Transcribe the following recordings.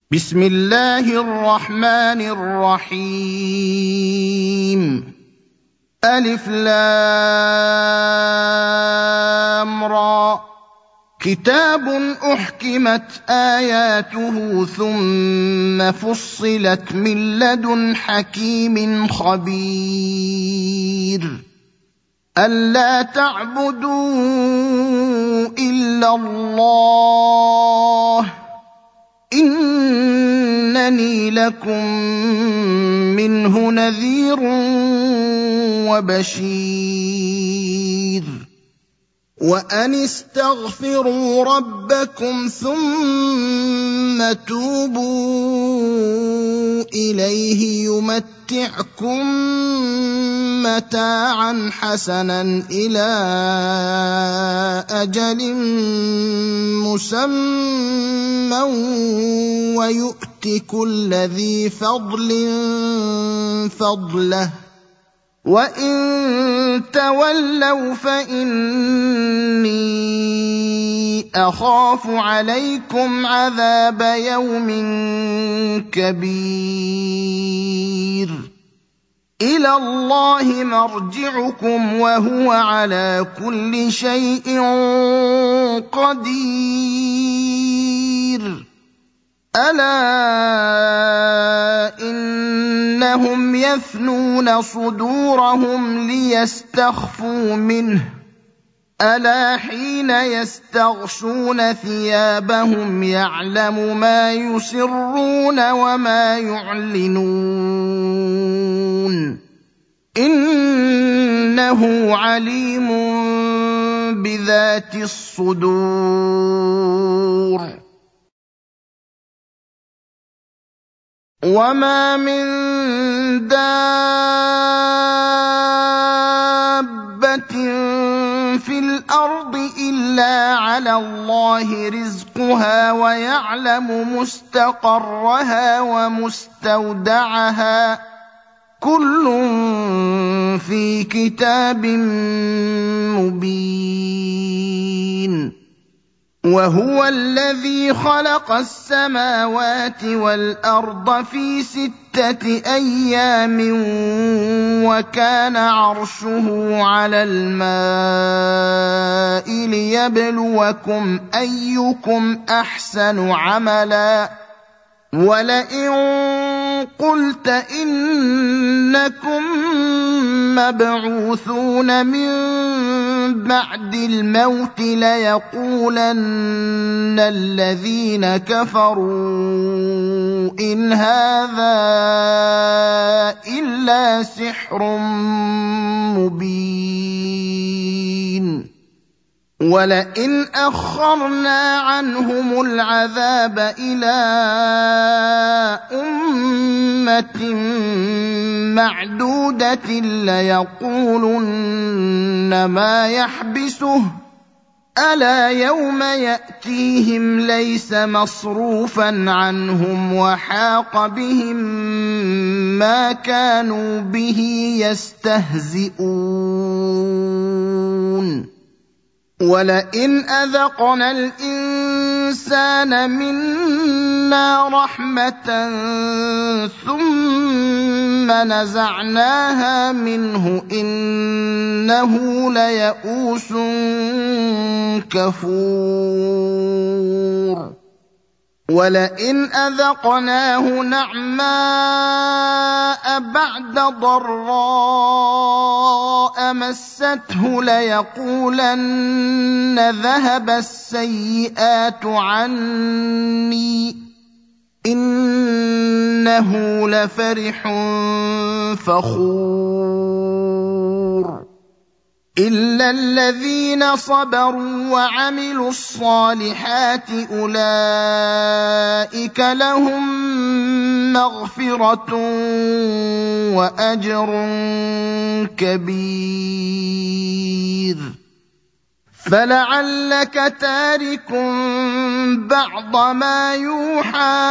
بسم الله الرحمن الرحيم. ألف لام را. كتاب أحكمت آياته ثم فصلت من لدن حكيم خبير. ألا تعبدوا إلا الله إنني لكم منه نذير وبشير. وأن استغفروا ربكم ثم توبوا إليه يمتعكم متاعا حسنا إلى أجل مسمى ويؤت كل ذي فضل فضله وإن تولوا فإني أخاف عليكم عذاب يوم كبير. إلى الله مرجعكم وهو على كل شيء قدير. ألا إنهم يثنون صدورهم ليستخفوا منه ألا حين يستغشون ثيابهم يعلم ما يسرون وما يعلنون إنه عليم بذات الصدور. وما من دابة في الأرض إلا على الله رزقها ويعلم مستقرها ومستودعها كل في كتاب مبين. وهو الذي خلق السماوات والأرض في 6 أيام وكان عرشه على الماء ليبلوكم أيكم أحسن عملا ولئن قلت إنكم مبعوثون من بعد الموت ليقولن الذين كفروا إن هذا إلا سحر مبين. ولئن أخرنا عنهم العذاب إلى أمة معدودة ليقولن ما يحبسه ألا يوم يأتيهم ليس مصروفا عنهم وحاق بهم ما كانوا به يستهزئون. ولئن أذقنا الإنسان منا رحمة ثم نزعناها منه إنه ليئوس كفور. ولئن أذقناه نعماء بعد ضراء مسته ليقولن ذهب السيئات عني إنه لفرح فخور. إلا الذين صبروا وعملوا الصالحات أولئك لهم مغفرة وأجر كبير. فلعلك تارك بعض ما يوحى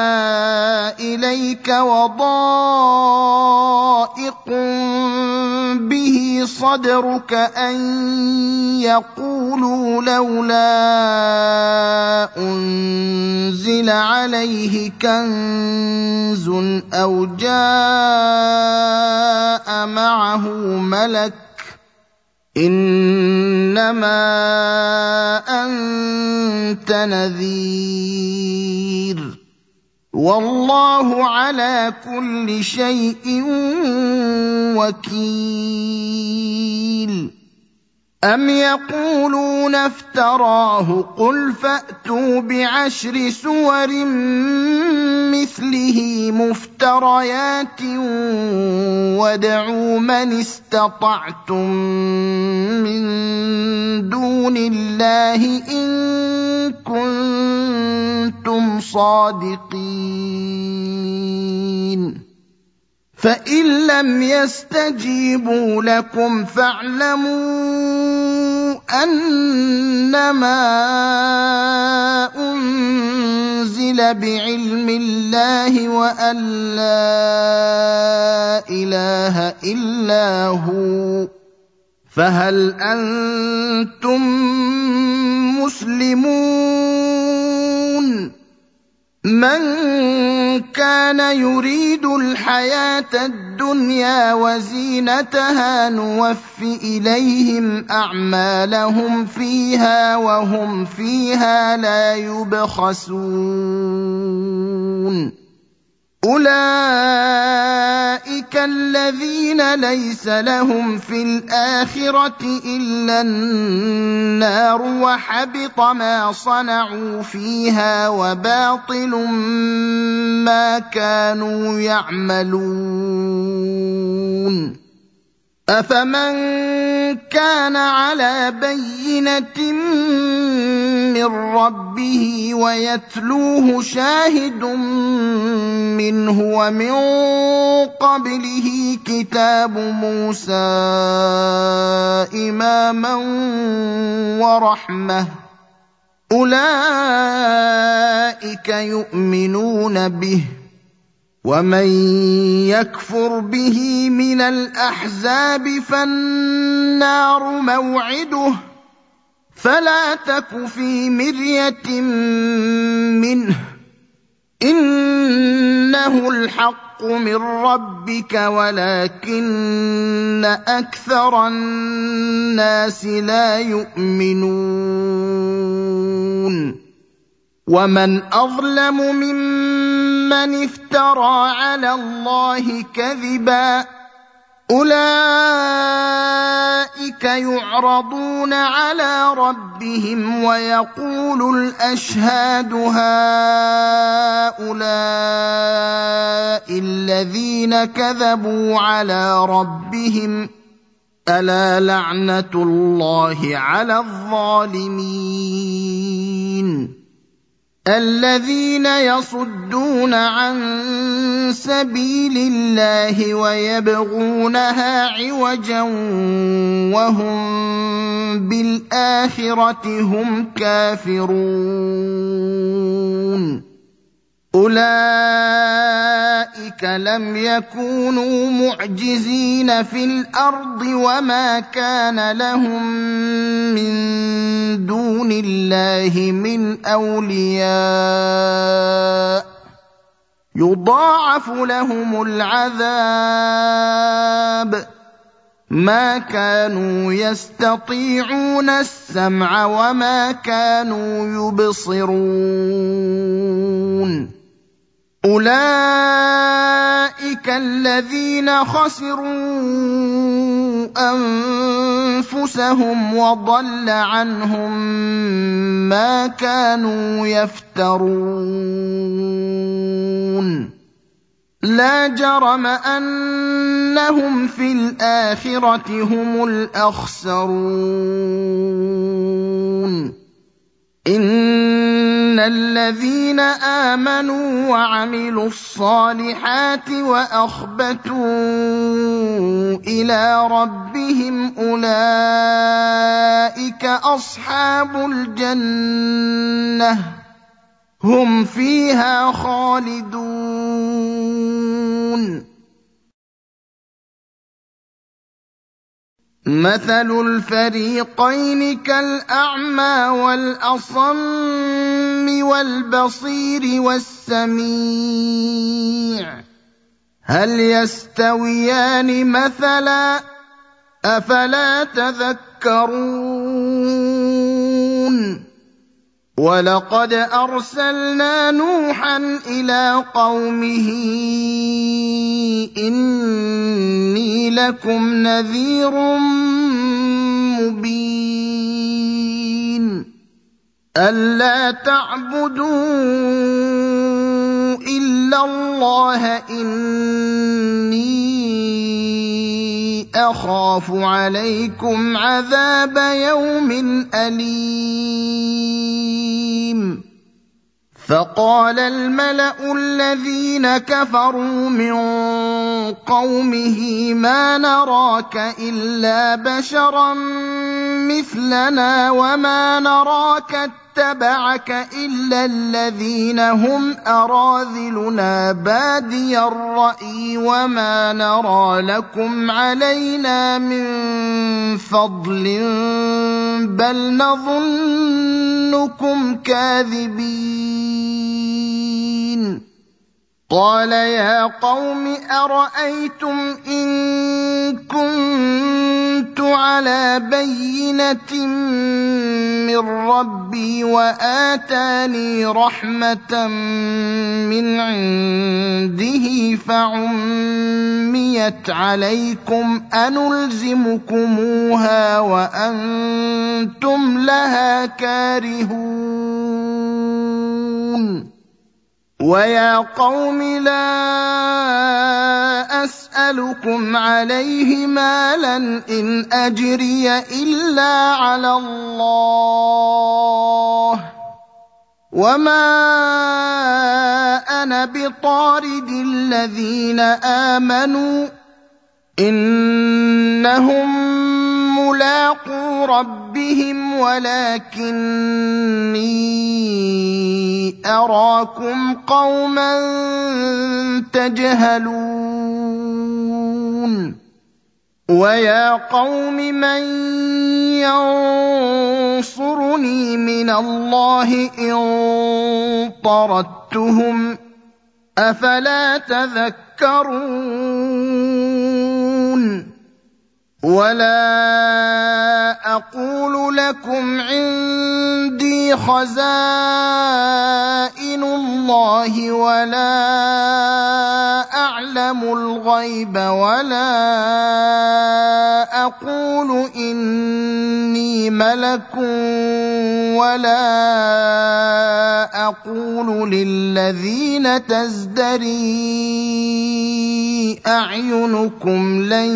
إليك وضائق به صدرك أن يقولوا لولا أنزل عليه كنز أو جاء معه ملك إنما أنت نذير والله على كل شيء وكيل أم يقولون افتراه قل فأتوا بعشر سور مثله مفتريات وادعوا من استطعتم من دون الله إن كنتم صادقين فإن لم يستجيبوا لكم فاعلموا أنما أنزل بعلم الله وأن لا إله إلا هو فهل أنتم مسلمون من كان يريد الحياة الدنيا وزينتها نوف إليهم أعمالهم فيها وهم فيها لا يبخسون أولئك الذين ليس لهم في الآخرة إلا النار وحبط ما صنعوا فيها وباطل ما كانوا يعملون أفمن كان على بينة من ربه ويتلوه شاهد منه ومن قبله كتاب موسى إماما ورحمة أولئك يؤمنون به ومن يكفر به من الأحزاب فالنار موعده فلا تك في مرية منه إنه الحق من ربك ولكن أكثر الناس لا يؤمنون ومن أظلم ممن افترى على الله كذبا أولئك يعرضون على ربهم ويقول الأشهاد هؤلاء الذين كذبوا على ربهم ألا لعنة الله على الظالمين الذين يصدون عن سبيل الله ويبغونها عوجا وهم بالآخرة هم كافرون أولئك لم يكونوا معجزين في الأرض وما كان لهم من دون الله من أولياء يضاعف لهم العذاب ما كانوا يستطيعون السمع وما كانوا يبصرون أولئك الذين خسروا أنفسهم وضل عنهم ما كانوا يفترون لا جرم أنهم في الآخرة هم الأخسرون إن الذين آمنوا وعملوا الصالحات وأخبتوا إلى ربهم أولئك أصحاب الجنة هم فيها خالدون مثل الفريقين كالأعمى والأصم والبصير والسميع هل يستويان مثلا أفلا تذكرون ولقد أرسلنا نوحا إلى قومه إني لكم نذير مبين ألا تعبدوا إلا الله إني أخاف عليكم عذاب يوم أليم فقال الملأ الذين كفروا من قومه ما نراك إلا بشرا مثلنا وما نراك اتبعك إلا الذين هم أراذلنا بادي الرأي وما نرى لكم علينا من فضل بل نظنكم كاذبين قال يا قوم أرأيتم إن كنت على بينة من ربي وآتاني رحمة من عنده فعميت عليكم أنلزمكموها وأنتم لها كارهون ويا قوم لا أسألكم عليه مالا إن أجري إلا على الله وما أنا بطارد الذين آمنوا إنهم ملاقو ربهم ولكني أراكم قوما تجهلون ويا قوم من ينصرني من الله إن طردتهم أفلا تذكرون ولا أقول لكم عندي خزائن الله ولا أعلم الغيب ولا أقول إني ملك ولا أقول للذين تزدري أعينكم لن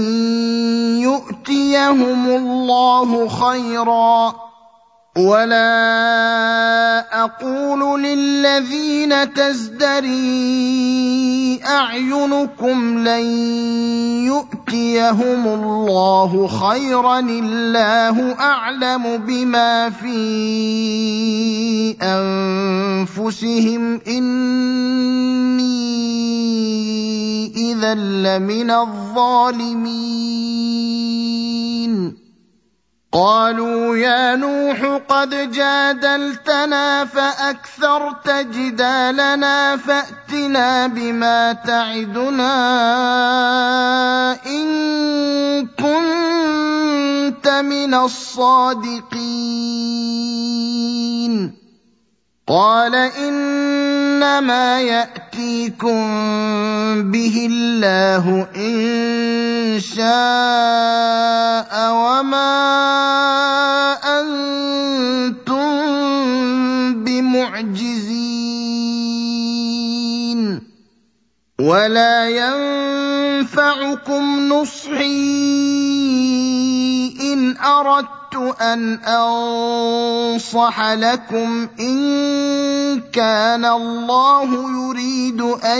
يؤتيهم الله خيرا ولا أقول للذين تزدري أعينكم لن يؤتيهم الله خيرا الله أعلم بما في أنفسهم إني إذا لمن الظالمين قالوا يا نوح قد جادلتنا فأكثرت جدالنا فأتنا بما تعدنا إن كنت من الصادقين قال إنما يأتيكم به الله إن شاء وما أنتم بمعجزين ولا ينفعكم نصحي إن أردت أن أنصح لكم إن كان الله يريد أن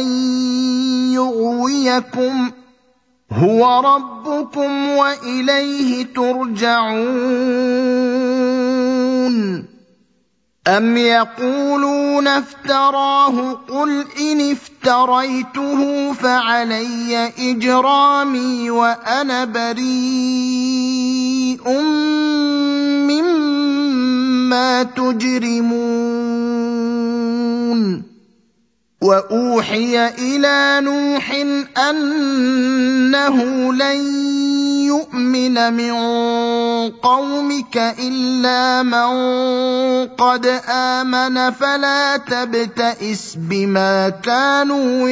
يغويكم هو ربكم وإليه ترجعون أَمْ يَقُولُونَ افْتَرَاهُ ۖ قُلْ إِنِ افْتَرَيْتُهُ فَعَلَيَّ إِجْرَامِي وَأَنَا بَرِيءٌ مِّمَّا تُجْرِمُونَ وَأُوحِيَ إِلَىٰ نُوحٍ أَنَّهُ لَن يُؤْمِنَ مِن قَوْمِكَ إِلَّا مَن قَدْ آمَنَ فَلَا تَبْتَئِسْ بِمَا كَانُوا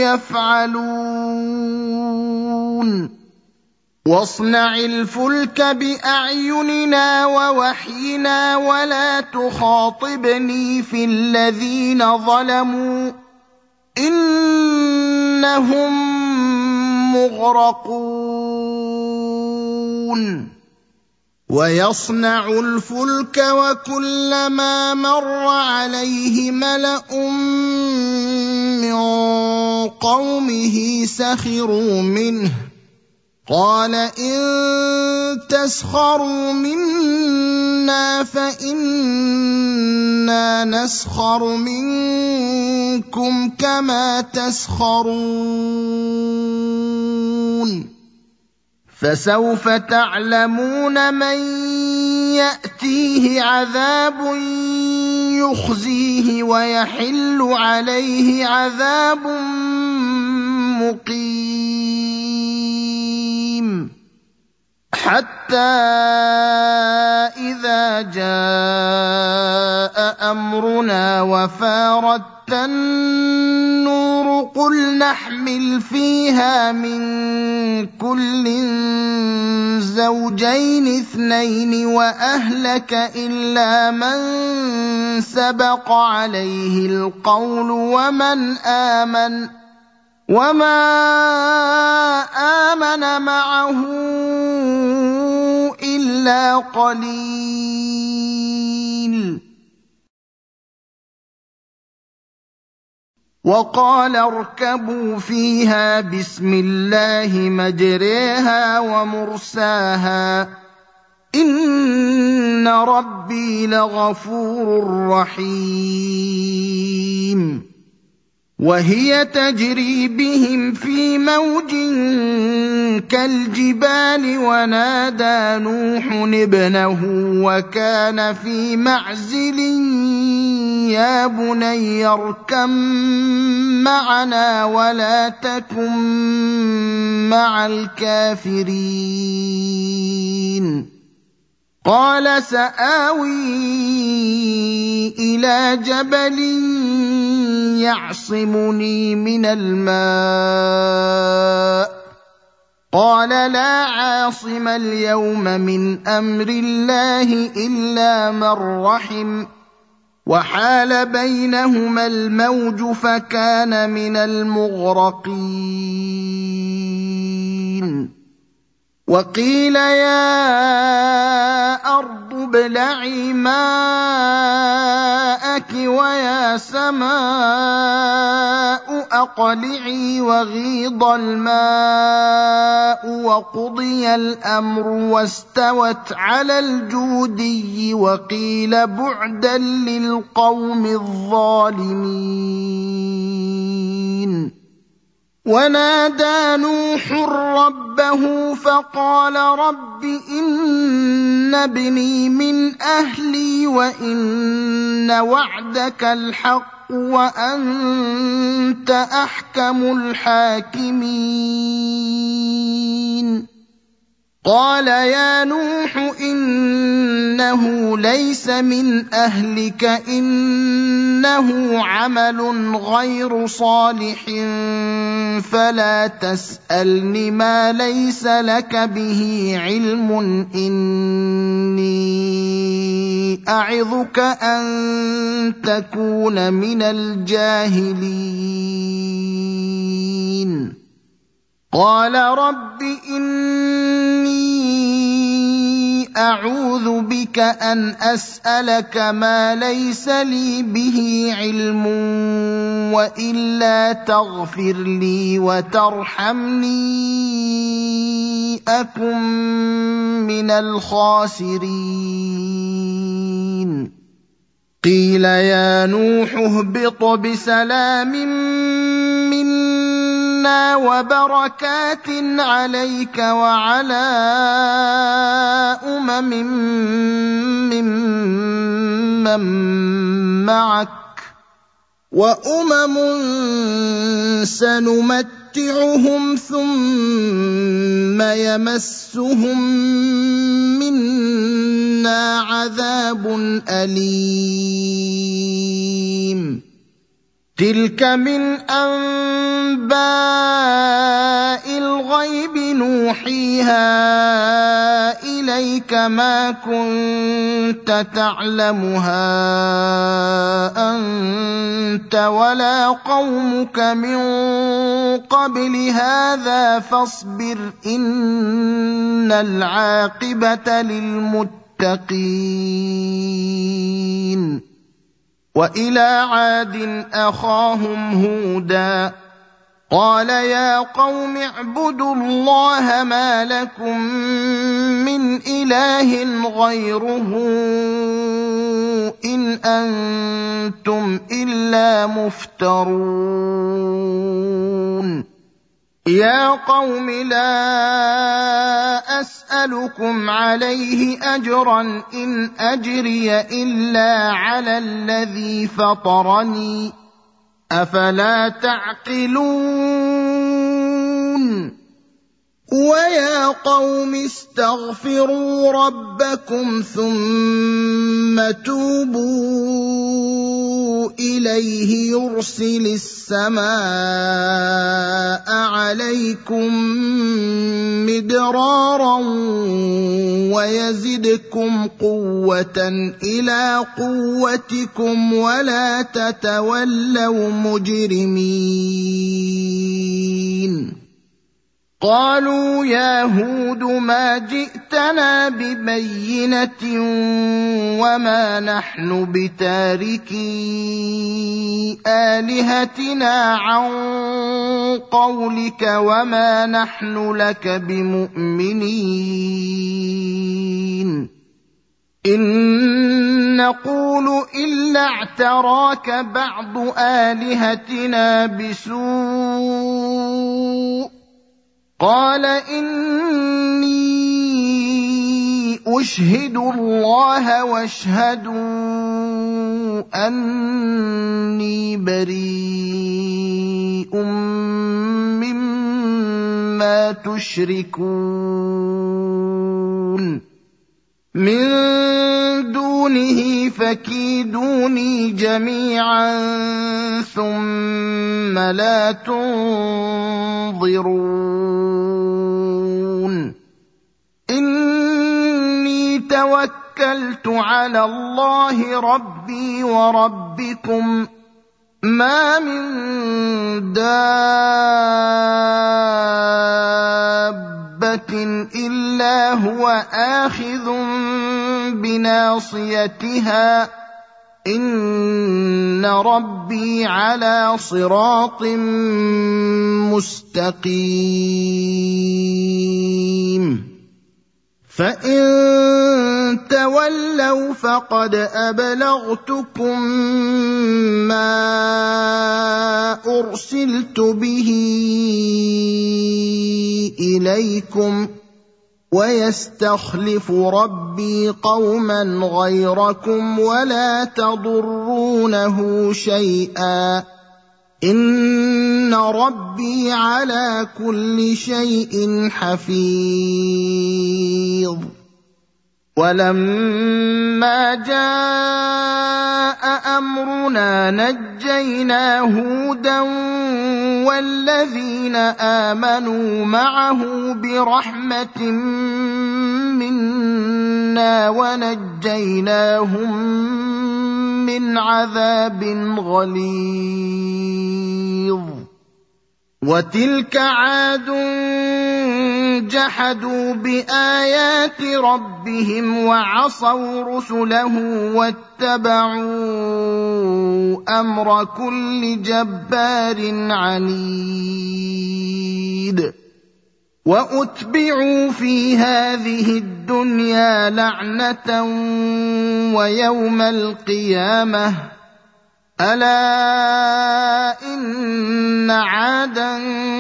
يَفْعَلُونَ وَاصْنَعِ الْفُلْكَ بِأَعْيُنِنَا وَوَحْيِنَا وَلَا تُخَاطِبْنِي فِي الَّذِينَ ظَلَمُوا إِنَّهُم مُّغْرَقُونَ وَيَصْنَعُ الْفُلْكَ وَكُلَّمَا مَرَّ عَلَيْهِ مَلَأٌ مِّن قَوْمِهِ سَخِرُوا مِنْهُ قَالَ إِن تَسْخَرُوا مِنَّا فَإِنَّا نَسْخَرُ مِنكُمْ كَمَا تَسْخَرُونَ فَسَوْفَ تَعْلَمُونَ مَن يَأْتِيهِ عَذَابٌ يُخْزِيهِ وَيَحِلُّ عَلَيْهِ عَذَابٌ مُّقِيمٌ حَتَّىٰ إِذَا جَاءَ أَمْرُنَا وَفَارَتِ النُّورُ قُلْ نَحْمِلُ فِيهَا مِن كُلٍّ زَوْجَيْنِ اثْنَيْنِ وَأَهْلَكَ إِلَّا مَن سَبَقَ عَلَيْهِ الْقَوْلُ وَمَنْ آمَنَ وَمَا آمَنَ مَعَهُ إِلَّا قَلِيلٌ وَقَالَ ارْكَبُوا فِيهَا بِسْمِ اللَّهِ مَجْرَاهَا وَمُرْسَاهَا ۚ إِنَّ رَبِّي لَغَفُورٌ رَّحِيمٌ وَهِيَ تَجْرِي بِهِمْ فِي مَوْجٍ كَالْجِبَالِ وَنَادَىٰ نُوحٌ ابْنَهُ وَكَانَ فِي مَعْزِلٍ يَا بُنَيَّ ارْكَب مَّعَنَا وَلَا تَكُن مَّعَ الْكَافِرِينَ قَالَ سَآوِي إِلَىٰ جَبَلٍ يَعْصِمُنِي مِنَ الْمَاءِ ۚ قَالَ لَا عَاصِمَ الْيَوْمَ مِنْ أَمْرِ اللَّهِ إِلَّا مَن رَّحِمَ ۚ وَحَالَ بَيْنَهُمَا الْمَوْجُ فَكَانَ مِنَ الْمُغْرَقِينَ وَقِيلَ يَا أَرْضُ ابْلَعِي مَاءَكِ وَيَا سَمَاءُ أَقْلِعِي وَغِيضَ الْمَاءُ وَقُضِيَ الْأَمْرُ وَاسْتَوَتْ عَلَى الْجُودِيِّ وَقِيلَ بُعْدًا لِّلْقَوْمِ الظَّالِمِينَ وَنَادَىٰ نُوحٌ رَّبَّهُ فَقَالَ رَبِّ إِنَّ ابْنِي مِنْ أَهْلِي وَإِنَّ وَعْدَكَ الْحَقُّ وَأَنتَ أَحْكَمُ الْحَاكِمِينَ قَالَ يَا نُوحُ إِنَّهُ لَيْسَ مِنْ أَهْلِكَ إِنَّهُ عَمَلٌ غَيْرُ صَالِحٍ فَلَا تَسْأَلْنِ مَا لَيْسَ لَكَ بِهِ عِلْمٌ إِنِّي أَعِظُكَ أَن تَكُونَ مِنَ الْجَاهِلِينَ قَالَ رَبِّ إِنِّي أَعُوذُ بِكَ أَنْ أَسْأَلَكَ مَا لَيْسَ لِي بِهِ عِلْمٌ وَإِلَّا تَغْفِرْ لِي وَتَرْحَمْنِي أَكُن مِّنَ الْخَاسِرِينَ قيل يا نوح اهبط بسلام منا وبركات عليك وعلى ممن معك وأمم سنمتعهم ثم يمسهم منا عذاب أليم تلك من أنباء الغيب نوحيها إليك ما كنت تعلمها أنت ولا قومك من قبل هذا فاصبر إن العاقبة للمتقين وإلى عاد أخاهم هودا قال يا قوم اعبدوا الله ما لكم من إله غيره إن أنتم إلا مفترون يا قوم لا أسألكم عليه أجرا إن أجري إلا على الذي فطرني أفلا تعقلون ويا قوم استغفروا ربكم ثم توبوا إليه يرسل السماء عليكم مدرارا ويزدكم قوة إلى قوتكم ولا تتولوا مجرمين قالوا يا هود ما جئتنا ببينة وما نحن بتاركي آلهتنا عن قولك وما نحن لك بمؤمنين إن نقول إلا اعتراك بعض آلهتنا بسوء قال إني أشهد الله واشهدوا أني بريء مما تشركون من دونه فكيدوني جميعا ثم لا تنظرون إني توكلت على الله ربي وربكم ما من دابة إلا هو آخذ بناصيتها إن ربي على صراط مستقيم فإن تولوا فقد أبلغتكم ما أرسلت به إليكم ويستخلف ربي قوما غيركم ولا تضرونه شيئا إن ربي على كل شيء حفيظ ولما جاء أمرنا نجينا هودا والذين آمنوا معه برحمة منا ونجيناهم من عذاب غليظ وتلك عاد جحدوا بآيات ربهم وعصوا رسله واتبعوا أمر كل جبار عنيد واتبعوا في هذه الدنيا لعنه ويوم القيامه الا ان عادا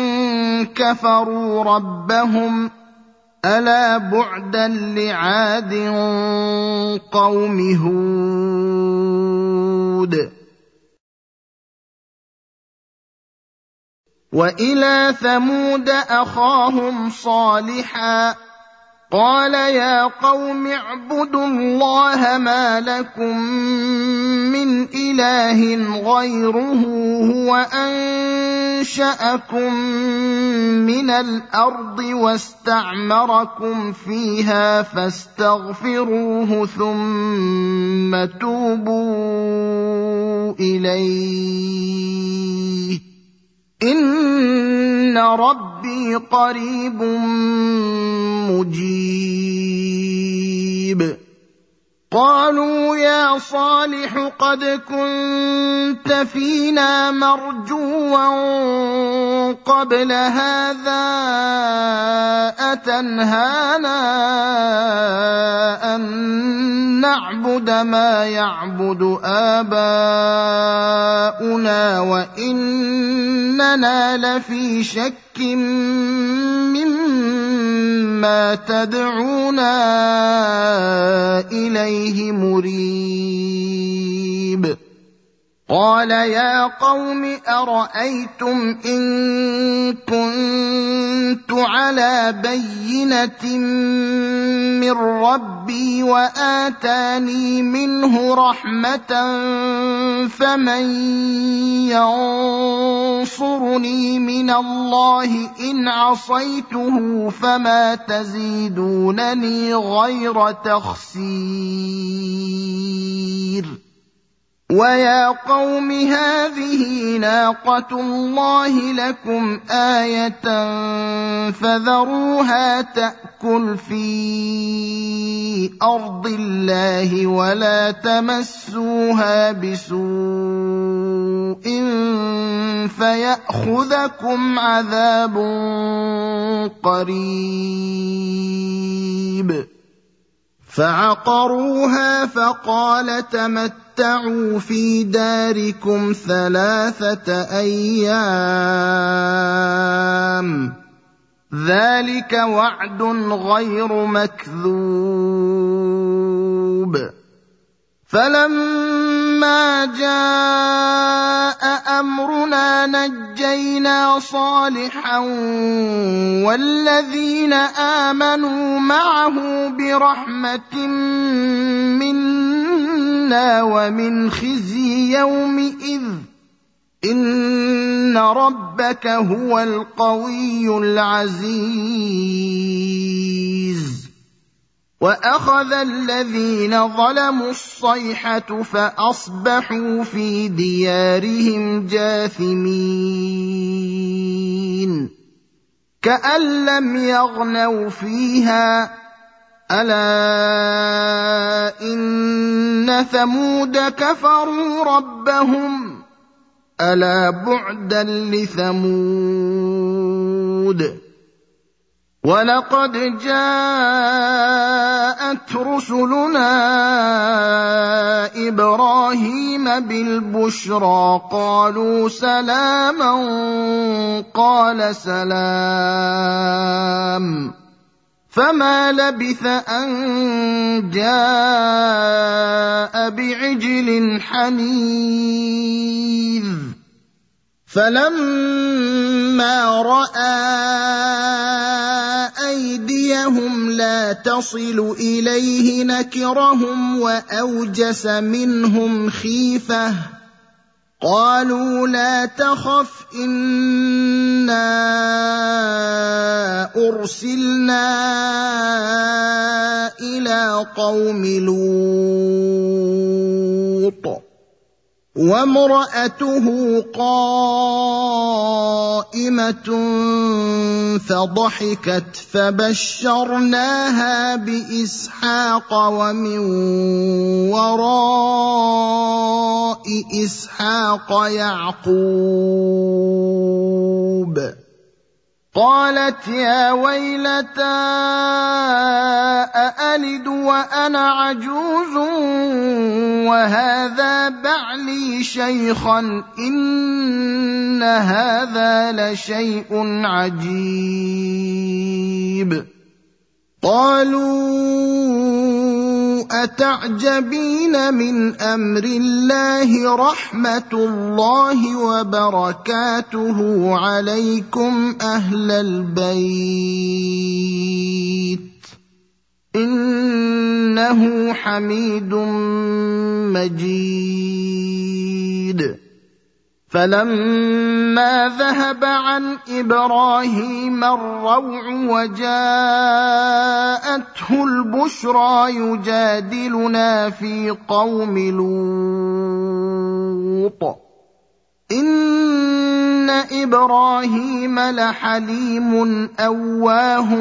كفروا ربهم الا بعدا لعاد قوم هود والى ثمود اخاهم صالحا قال يا قوم اعبدوا الله ما لكم من اله غيره هو انشاكم من الارض واستعمركم فيها فاستغفروه ثم توبوا اليه ان ربي قريب مجيب قالوا يا صالح قد كنت فينا مرجوا قبل هذا أتنهانا أن نعبد ما يعبد آباؤنا وإننا لفي شك مما تدعونا إليه مريب قال يا قوم أرأيتم إن كنت على بينة من ربي وآتاني منه رحمة فمن ينصرني من الله إن عصيته فما تزيدونني غير تخسير ويا قوم هذه ناقة الله لكم آية فذروها تأكل في أرض الله ولا تمسوها بسوء فيأخذكم عذاب قريب فعقروها فقال تمتعوا في داركم 3 أيام ذلك وعد غير مكذوب فلما جاء أمرنا نجينا صالحا والذين آمنوا معه برحمة منا ومن خزي يومئذ إن ربك هو القوي العزيز وأخذ الذين ظلموا الصيحة فأصبحوا في ديارهم جاثمين كأن لم يغنوا فيها ألا إن ثمود كفروا ربهم ألا بعدا لثمود ولقد جاءت رسلنا إبراهيم بالبشرى قالوا سلاما قال سلام فما لبث أن جاء بعجل حنيذ فلما رأى أيديهم لا تصل إليه نكرهم وأوجس منهم خيفة قالوا لا تخف إنا أرسلنا إلى قوم لوط وامرأته قائمة فضحكت فبشرناها بإسحاق ومن وراء إسحاق يعقوب قالت يا ويلتى أألد وأنا عجوز وهذا بعلي شيخا إن هذا لشيء عجيب. قالوا أتعجبين من أمر الله رحمة الله وبركاته عليكم أهل البيت إنه حميد مجيد. فلما ذهب عن إبراهيم الروع وجاءته البشرى يجادلنا في قوم لوط إن إبراهيم لحليم أواه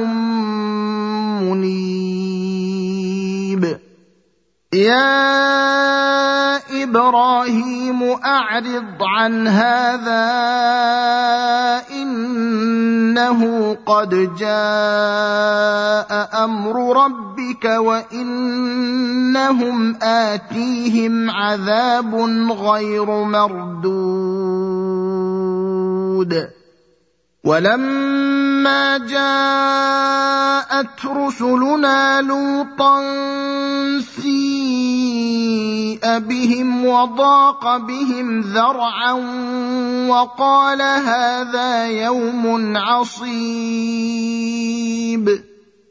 منيب. يا إبراهيم أعرض عن هذا إنه قد جاء أمر ربك وإنهم آتيهم عذاب غير مردود. ولما جاءت رسلنا لوطا سيء بهم وضاق بهم ذرعا وقال هذا يوم عصيب.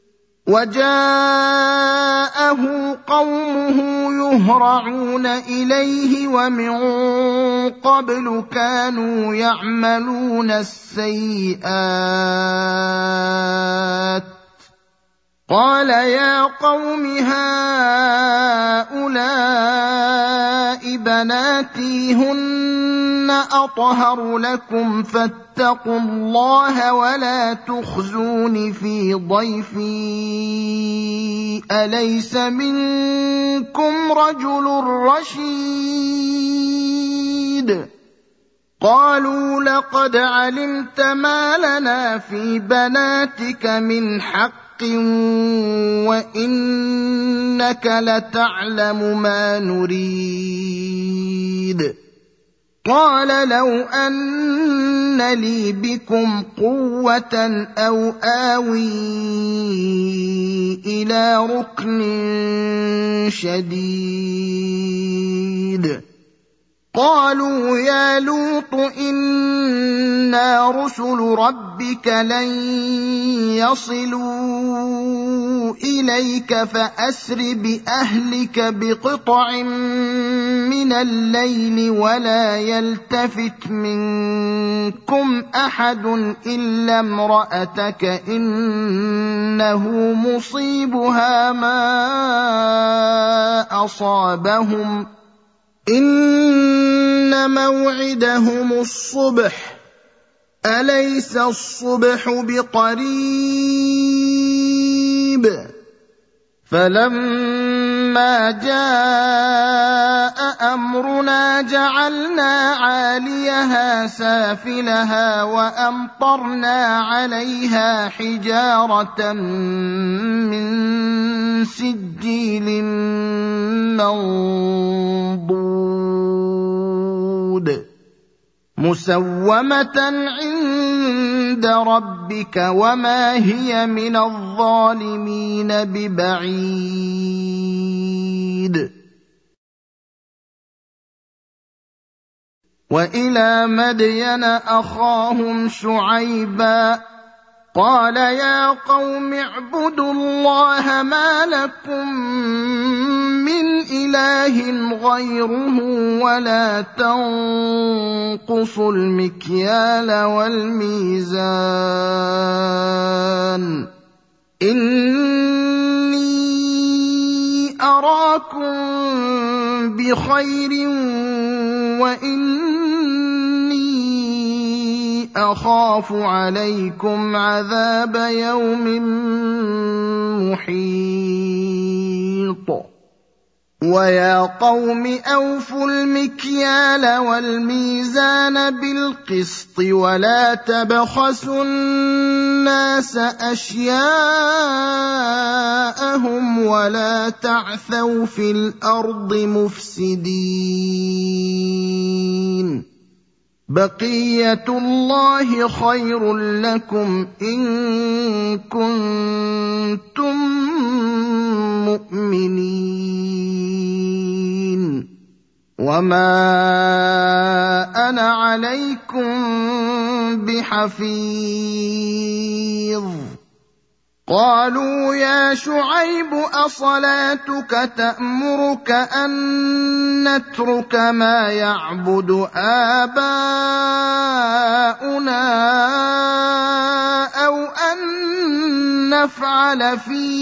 وجاءه قومه يهرعون إليه ومن قبل كانوا يعملون السيئات. قال يا قوم هؤلاء بناتي هن أطهر لكم فاتقوا الله ولا تخزون في ضيفي أليس منكم رجل رشيد. قالوا لقد علمت ما لنا في بناتك من حق وإنك لتعلم ما نريد. قال لو أن لي بكم قوة أو آوي إلى ركن شديد. قالوا يا لوط إنا رسل ربك لن يصلوا إليك فأسر بأهلك بقطع من الليل ولا يلتفت منكم أحد إلا امرأتك إنه مصيبها ما أصابهم إن موعدهم الصبح أليس الصبح بقريب. فلما جاء أمرنا جعلنا عاليها سافلها وأمطرنا عليها حجارة من سجيل منضود مسومة عند ربك وما هي من الظالمين ببعيد. وإلى مدين أخاهم شعيبا قال يا قوم اعبدوا الله ما لكم من إله غيره ولا تنقصوا المكيال والميزان إني أراكم بخير وإني أخاف عليكم عذاب يوم محيط. ويا قوم أوفوا المكيال والميزان بالقسط ولا تبخسوا الناس أشياءهم ولا تعثوا في الأرض مفسدين بقية الله خير لكم إن كنتم مؤمنين وما أنا عليكم بحفيظ قالوا يا شعيب أصلاتك تأمرك أن نترك ما يعبد آباؤنا أو أن نفعل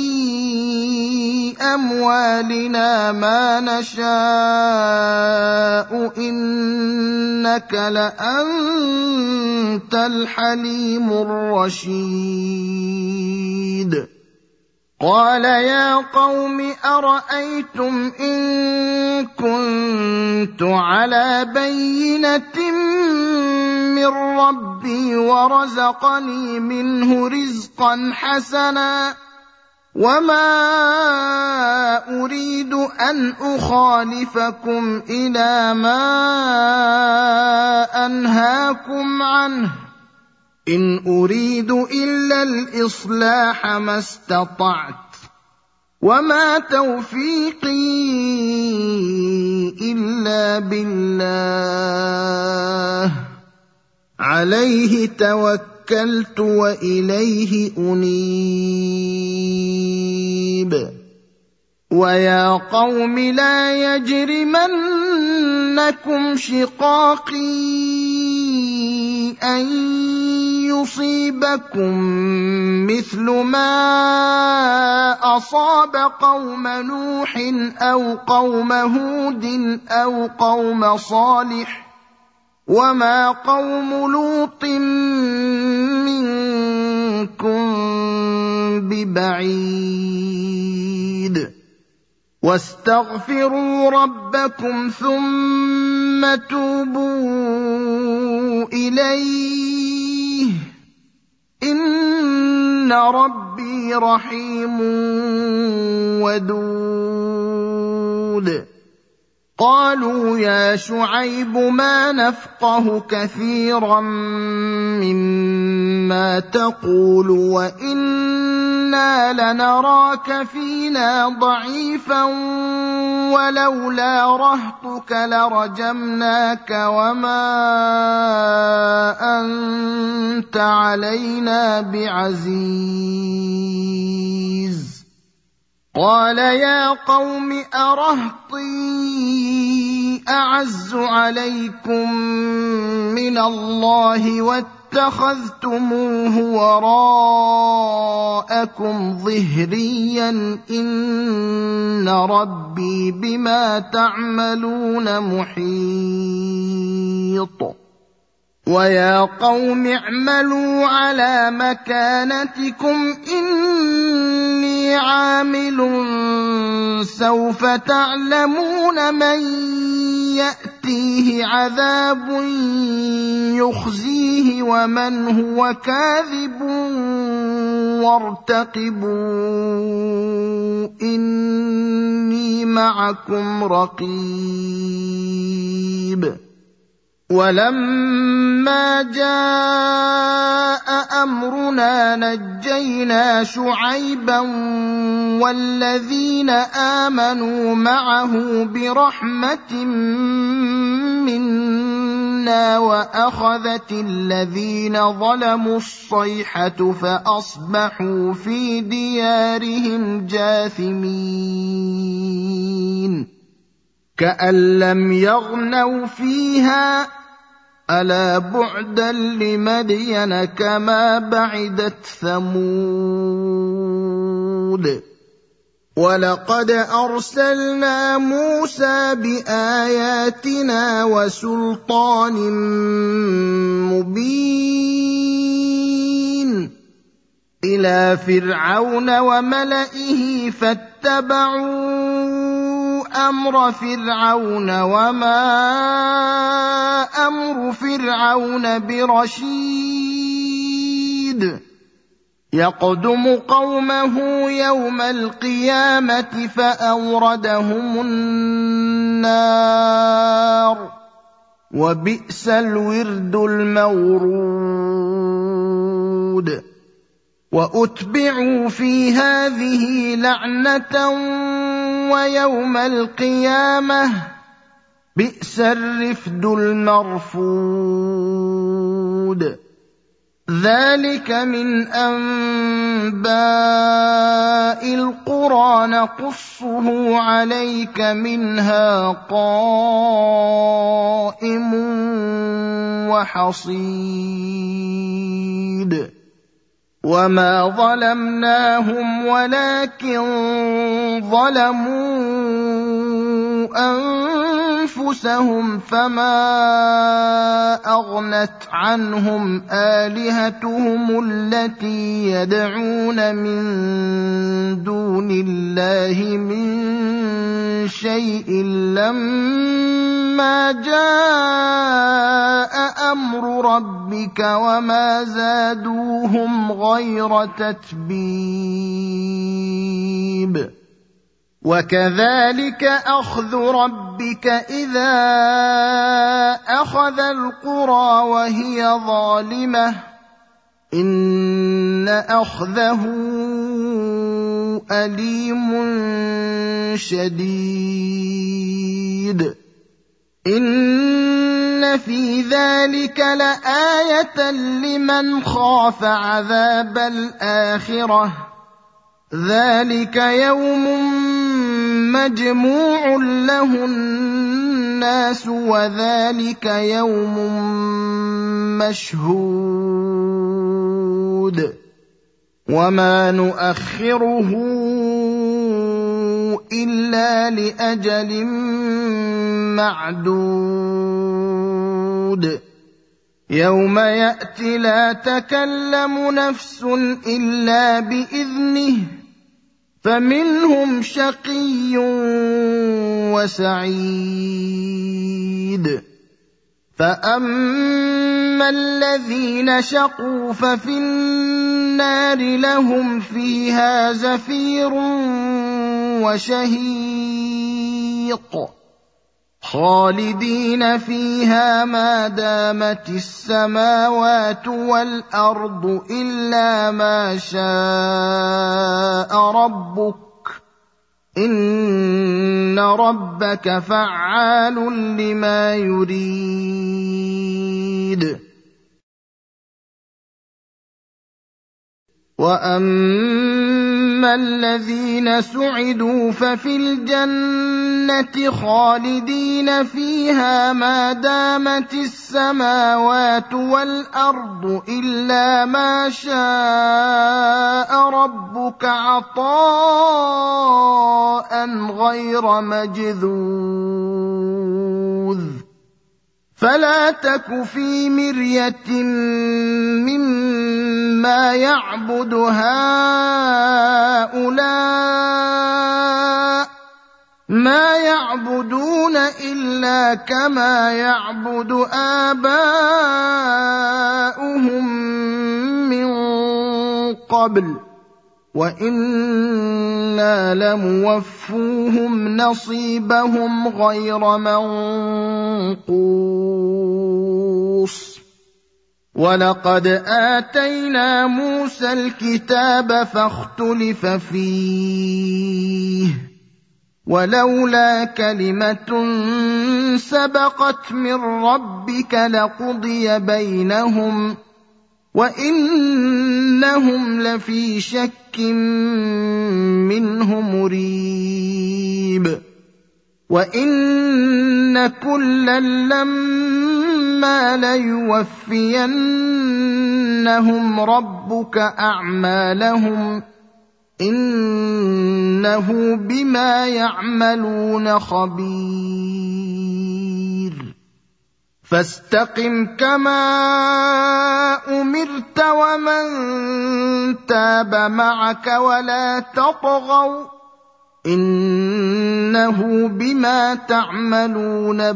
في أموالنا ما نشاء إنك لأنت الحليم الرشيد قال يا قوم أرأيتم إن كنت على بينة من ربي ورزقني منه رزقا حسنا وما أريد أن أخالفكم إلى ما أنهاكم عنه إن أريد إلا الإصلاح ما استطعت وما توفيقي إلا بالله عليه توكلت وإليه أنيب ويا قوم لا يجرمنكم شقاقي أن يصيبكم مثل ما أصاب قوم نوح أو قوم هود أو قوم صالح وما قوم لوط منكم ببعيد واستغفروا ربكم ثم توبوا إليه إن ربي رحيم ودود قالوا يا شعيب ما نفقه كثيرا مما تقول وإنا لنراك فينا ضعيفا ولولا رهطك لرجمناك وما أنت علينا بعزيز قال يا قوم أرهطي أعز عليكم من الله واتخذتموه وراءكم ظهريا إن ربي بما تعملون محيط ويا قوم اعملوا على مكانتكم إني عامل سوف تعلمون من يأتيه عذاب يخزيه ومن هو كاذب وارتقبوا إني معكم رقيب ولما جاء أمرنا نجينا شعيبا والذين آمنوا معه برحمة منا وأخذت الذين ظلموا الصيحة فأصبحوا في ديارهم جاثمين كأن لم يغنوا فيها ألا بعدا لمدين كما بعدت ثمود ولقد أرسلنا موسى بآياتنا وسلطان مبين إلى فرعون وملئه فاتبعوا أمر فرعون وما أمر فرعون برشيد يقدم قومه يوم القيامة فأوردهم النار وبئس الورد المورود وأتبعوا في هذه لعنة ويوم القيامة بئس الرفد المرفود ذلك من أنباء القرى نقصه عليك منها قائم وحصيد وما ظلمناهم ولكن ظلموا أنفسهم فما أغنت عنهم آلهتهم التي يدعون من دون الله من شيء لما جاء أمر ربك وما زادوهم غير تتبيب وكذلك أخذ ربك إذا أخذ القرى وهي ظالمة إن أخذه أليم شديد إن في ذلك لآية لمن خاف عذاب الآخرة ذلك يوم مجموع له الناس وذلك يوم مشهود وما نؤخره إلا لأجل معدود يوم يأتي لا تكلم نفس إلا بإذنه فمنهم شقي وسعيد فأما الذين شقوا ففي النار لهم فيها زفير وشهيق خالدين فيها ما دامت السماوات والأرض إلا ما شاء ربك إن ربك فعال لما يريد وأما الذين سعدوا ففي الجنة خالدين فيها ما دامت السماوات والأرض إلا ما شاء ربك عطاء غير مجذوذ فلا تك في مرية مما يعبد هؤلاء ما يعبدون إلا كما يعبد آباؤهم من قبل وإنا لموفوهم نصيبهم غير منقوص ولقد آتينا موسى الكتاب فاختلف فيه ولولا كلمة سبقت من ربك لقضي بينهم وإنهم لفي شك منه مريب وإن كلا لما ليوفينهم ربك أعمالهم إنه بما يعملون خبير فاستقم كما أمرت ومن تاب معك ولا تطغوا إنه بما تعملون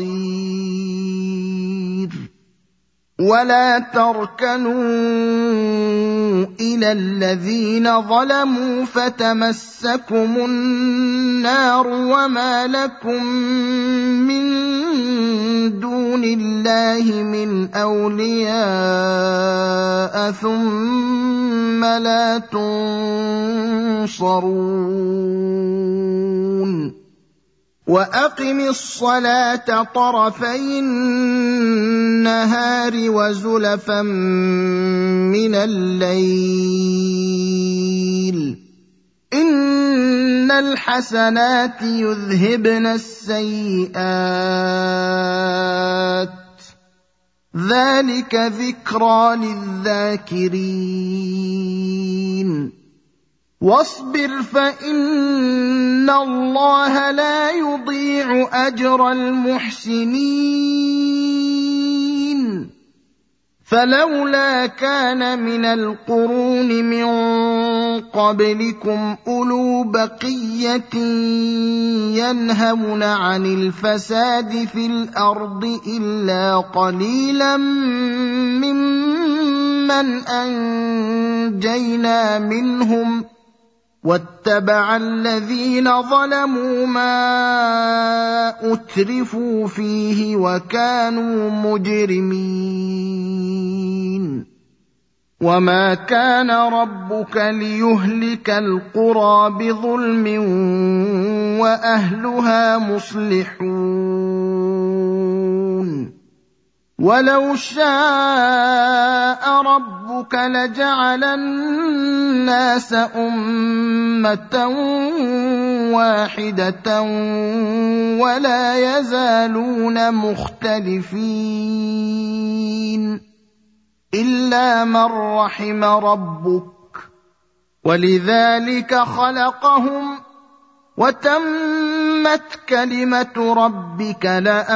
بصير ولا تركنوا إلى الذين ظلموا فتمسكم النار وما لكم من دون الله من أولياء ثم لا تنصرون وأقم الصلاة طرفي النهار وزلفا من الليل إن الحسنات يذهبن السيئات ذلك ذكرى للذاكرين واصبر فإن الله لا يضيع أجر المحسنين فلولا كان من القرون من قبلكم أولو بقية ينهون عن الفساد في الأرض إلا قليلا ممن أنجينا منهم واتبع الذين ظلموا ما أترفوا فيه وكانوا مجرمين وما كان ربك ليهلك القرى بظلم وأهلها مصلحون ولو شاء ربك لجعل الناس أمة واحدة ولا يزالون مختلفين إلا من رحم ربك ولذلك خلقهم وتمت كلمة ربك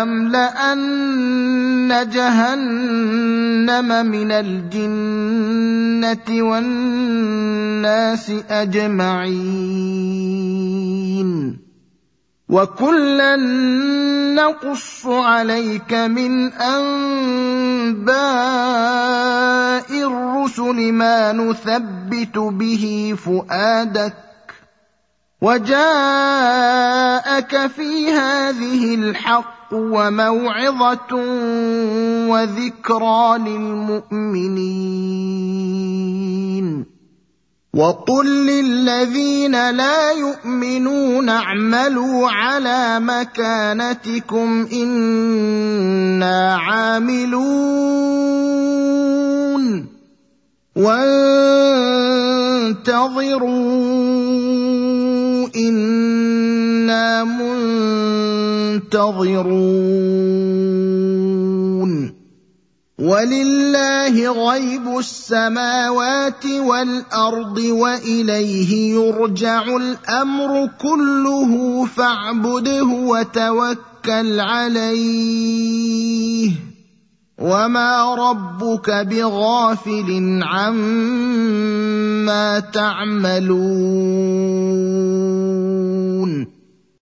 لأملأن جهنم من الجنة والناس أجمعين وكلا نقص عليك من أنباء الرسل ما نثبت به فؤادك وجاءك في هذه الحق وموعظة وذكرى للمؤمنين وقل للذين لا يؤمنون اعملوا على مكانتكم إنا عاملون وانتظروا إنا منتظرون ولله غيب السماوات والأرض وإليه يرجع الأمر كله فاعبده وتوكل عليه وما ربك بغافل عما تعملون